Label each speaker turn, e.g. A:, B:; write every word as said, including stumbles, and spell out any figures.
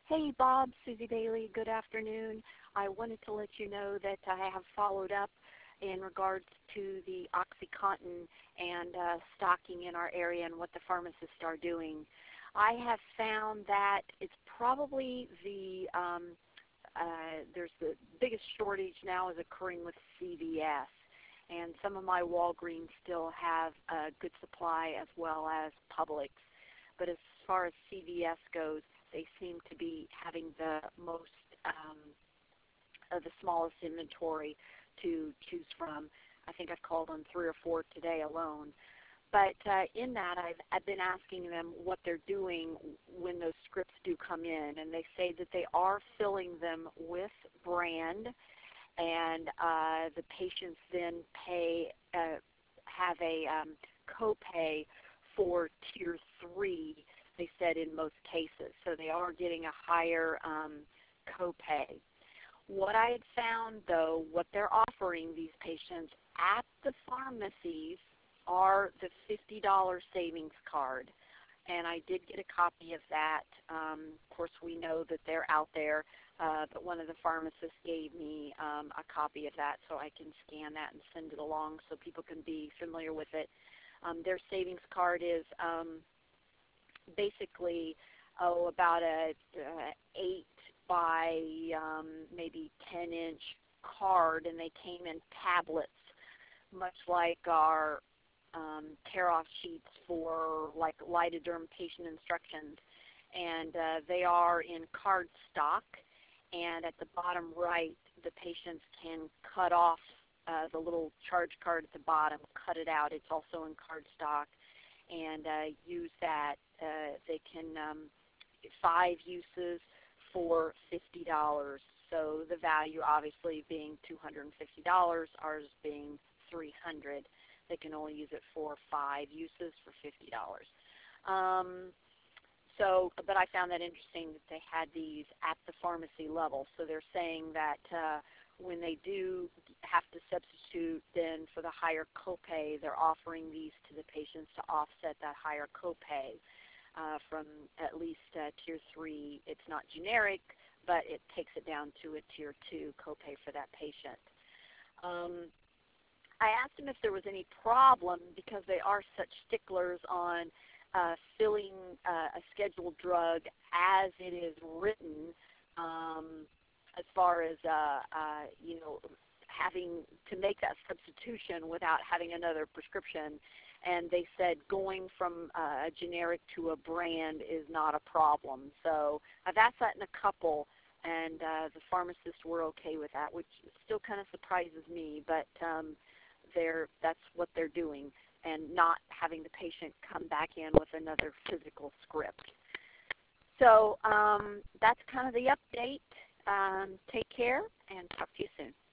A: Hey, Bob, Susie Bailey, good afternoon. I wanted to let you know that I have followed up in regards to the OxyContin and uh, stocking in our area and what the pharmacists are doing. I have found that it's probably the, um, uh, there's the biggest shortage now is occurring with C V S. And some of my Walgreens still have a good supply as well as Publix. But as far as C V S goes, they seem to be having the most, um, uh, the smallest inventory to choose from. I think I've called on three or four today alone. But uh, in that, I've, I've been asking them what they're doing when those scripts do come in, and they say that they are filling them with brand, and uh, the patients then pay, uh, have a um, copay for tier three, they said, in most cases. So they are getting a higher um, copay. What I had found, though, what they're offering these patients at the pharmacies are the fifty dollar savings card. And I did get a copy of that. Um, of course, we know that they're out there, uh, but one of the pharmacists gave me um, a copy of that so I can scan that and send it along so people can be familiar with it. Um, their savings card is um, basically, oh, about a uh, eight by um, maybe ten inch card, and they came in tablets, much like our um, tear-off sheets for like Lidoderm patient instructions. And uh, they are in card stock, and at the bottom right, the patients can cut off uh, the little charge card at the bottom, cut it out. It's also in card stock, and uh, use that. Uh, they can, um, five uses for fifty dollars. So the value obviously being two hundred fifty dollars, ours being three hundred dollars. They can only use it for five uses for fifty dollars. Um, so, but I found that interesting that they had these at the pharmacy level. So they're saying that uh, when they do have to substitute then for the higher copay, they're offering these to the patients to offset that higher copay. Uh, from at least uh, tier three, it's not generic, but it takes it down to a tier two copay for that patient. Um, I asked them if there was any problem because they are such sticklers on uh, filling uh, a scheduled drug as it is written, um, as far as uh, uh, you know, having to make that substitution without having another prescription. And they said going from uh, a generic to a brand is not a problem. So I've asked that in a couple, and uh, the pharmacists were okay with that, which still kind of surprises me, but um, they're, that's what they're doing, and not having the patient come back in with another physical script. So um, that's kind of the update. Um, take care, and talk to you soon.